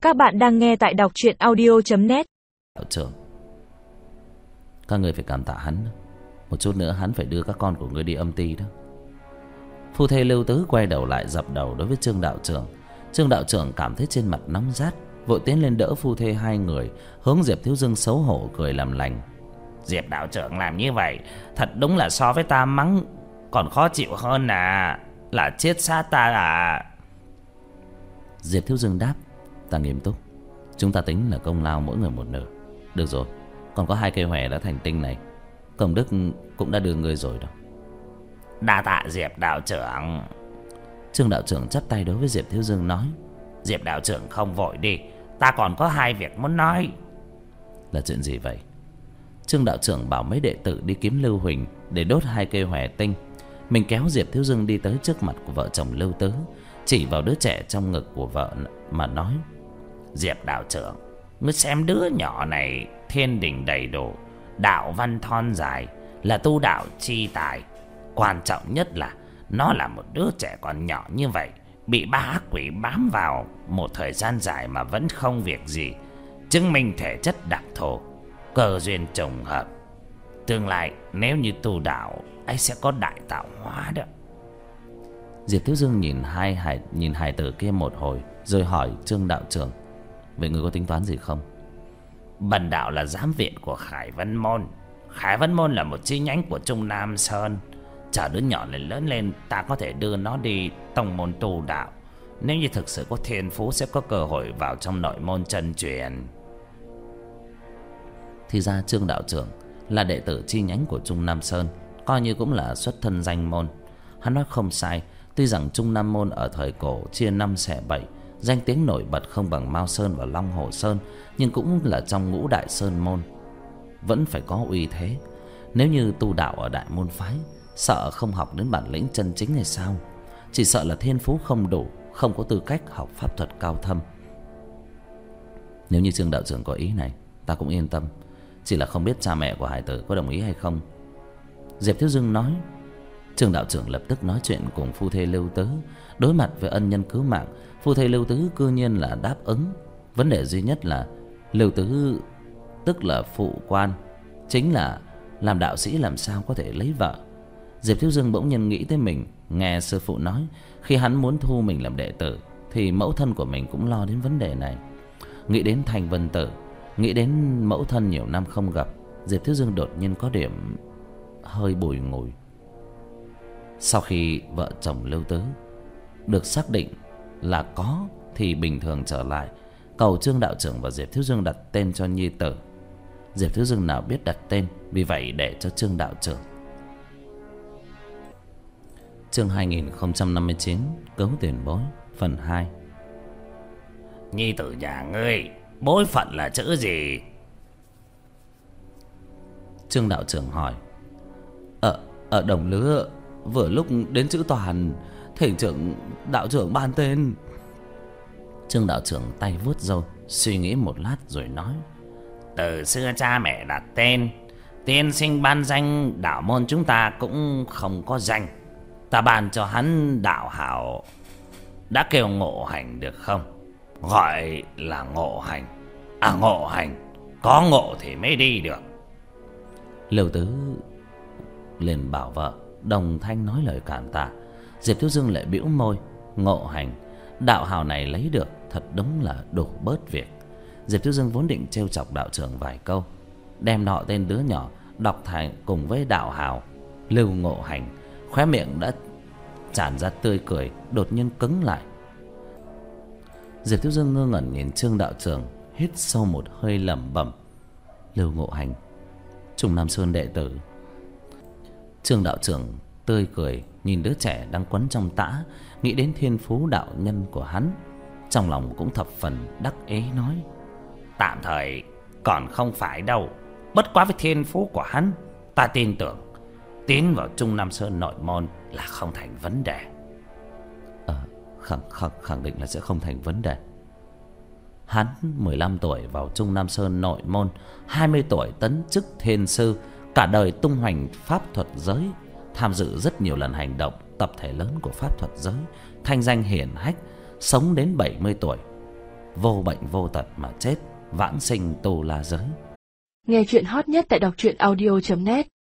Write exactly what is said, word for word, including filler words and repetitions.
Các bạn đang nghe tại đọc truyện audio chấm net. Đạo trưởng, các người phải cảm tạ hắn. Một chút nữa hắn phải đưa các con của ngươi đi âm ty đó. Phu thê Lưu Tứ quay đầu lại dập đầu đối với Trương đạo trưởng. Trương đạo trưởng cảm thấy trên mặt nóng rát, vội tiến lên đỡ phu thê hai người, hướng Diệp Thiếu Dương xấu hổ cười làm lành. Diệp đạo trưởng làm như vậy thật đúng là so với ta mắng còn khó chịu hơn à. Là chết sát ta à. Diệp Thiếu Dương đáp: Ta nghiêm túc. Chúng ta tính là công lao mỗi người một nửa. Được rồi, còn có hai cây hòe đã thành tinh này, công đức cũng đã đưa người rồi đó. Đa tạ Diệp đạo trưởng. Trương đạo trưởng chắp tay đối với Diệp Thiếu Dương nói: Diệp đạo trưởng không vội đi, ta còn có hai việc muốn nói. Là chuyện gì vậy? Trương đạo trưởng bảo mấy đệ tử đi kiếm Lưu Huỳnh để đốt hai cây hòe tinh. Mình kéo Diệp Thiếu Dương đi tới trước mặt của vợ chồng Lưu Tứ, chỉ vào đứa trẻ trong ngực của vợ mà nói: Diệp đạo trưởng, ngươi xem đứa nhỏ này thiên đình đầy đủ, đạo văn thon dài, là tu đạo chi tài. Quan trọng nhất là nó là một đứa trẻ còn nhỏ như vậy, bị ba ác quỷ bám vào một thời gian dài mà vẫn không việc gì, chứng minh thể chất đặc thù, cơ duyên trùng hợp. Tương lai nếu như tu đạo ấy sẽ có đại tạo hóa đó. Diệp Thiếu Dương nhìn hai hài nhìn hài tử kia một hồi, rồi hỏi Trương đạo trưởng: Vậy người có tính toán gì không? Bần đạo là giám viện của Khải Vân Môn. Khải Vân Môn là một chi nhánh của Trung Nam Sơn. Chờ đứa nhỏ này lớn lên, ta có thể đưa nó đi tông môn tu đạo. Nếu như thực sự có thiên phú, sẽ có cơ hội vào trong nội môn chân truyền. Thì ra Trương đạo trưởng là đệ tử chi nhánh của Trung Nam Sơn, coi như cũng là xuất thân danh môn. Hắn nói không sai. Tuy rằng Trung Nam Môn ở thời cổ chia năm xẻ bảy, danh tiếng nổi bật không bằng Mao Sơn và Long Hồ Sơn, nhưng cũng là trong ngũ đại sơn môn, vẫn phải có uy thế. Nếu như tu đạo ở đại môn phái, sợ không học đến bản lĩnh chân chính hay sao? Chỉ sợ là thiên phú không đủ, không có tư cách học pháp thuật cao thâm. Nếu như Trương đạo trưởng có ý này, ta cũng yên tâm. Chỉ là không biết cha mẹ của hải tử có đồng ý hay không. Diệp Thiếu Dương nói. Trương đạo trưởng lập tức nói chuyện cùng phu thê Lưu Tứ. Đối mặt với ân nhân cứu mạng, phu thê Lưu Tứ cư nhiên là đáp ứng. Vấn đề duy nhất là Lưu Tứ, tức là phụ quan, chính là làm đạo sĩ làm sao có thể lấy vợ. Diệp Thiếu Dương bỗng nhiên nghĩ tới mình nghe sư phụ nói, khi hắn muốn thu mình làm đệ tử thì mẫu thân của mình cũng lo đến vấn đề này. Nghĩ đến Thành Vân Tử, nghĩ đến mẫu thân nhiều năm không gặp, Diệp Thiếu Dương đột nhiên có điểm hơi bùi ngùi. Sau khi vợ chồng Lưu Tứ được xác định là có thì bình thường trở lại, cầu Trương đạo trưởng và Diệp Thiếu Dương đặt tên cho nhi tử. Diệp Thiếu Dương nào biết đặt tên, vì vậy để cho Trương đạo trưởng. Chương hai nghìn không trăm năm mươi chín, Cấu tiền bối, phần hai. Nhi tử nhà ngươi bối phận là chữ gì? Trương đạo trưởng hỏi. Ở ở đồng lứa, vừa lúc đến chữ toàn, thỉnh trưởng đạo trưởng ban tên. Trương đạo trưởng tay vuốt râu, suy nghĩ một lát rồi nói: Từ xưa cha mẹ đặt tên, tiên sinh ban danh, đạo môn chúng ta cũng không có danh. Ta ban cho hắn đạo hảo, đã kêu Ngộ Hành được không? Gọi là Ngộ Hành. À, Ngộ Hành, có ngộ thì mới đi được. Lưu Tứ liền bảo vợ đồng thanh nói lời cảm tạ. Diệp Thiếu Dương lại bĩu môi. Ngộ Hành, đạo hào này lấy được thật đúng là đủ bớt việc. Diệp Thiếu Dương vốn định trêu chọc đạo trưởng vài câu, đem nọ tên đứa nhỏ đọc thành cùng với đạo hào Lưu Ngộ Hành, khóe miệng đã tràn ra tươi cười, đột nhiên cứng lại. Diệp Thiếu Dương ngơ ngẩn nhìn Trương đạo trưởng, hít sâu một hơi lẩm bẩm: Lưu Ngộ Hành, Trung Nam Sơn đệ tử. Trương đạo trưởng tươi cười nhìn đứa trẻ đang quấn trong tã, nghĩ đến thiên phú đạo nhân của hắn, trong lòng cũng thập phần đắc ý nói: Tạm thời còn không phải đâu, bất quá với thiên phú của hắn, ta tin tưởng tiến vào Trung Nam Sơn nội môn là không thành vấn đề. Ờ, khẳng, khẳng, khẳng định là sẽ không thành vấn đề. Hắn mười lăm tuổi vào Trung Nam Sơn nội môn, hai mươi tuổi tấn chức thiên sư, cả đời tung hoành pháp thuật giới, tham dự rất nhiều lần hành động tập thể lớn của pháp thuật giới, thanh danh hiển hách, sống đến bảy mươi tuổi. vô bệnh vô tật mà chết, vãng sinh tu la giới. Nghe chuyện hot nhất tại đọc truyện audio chấm net.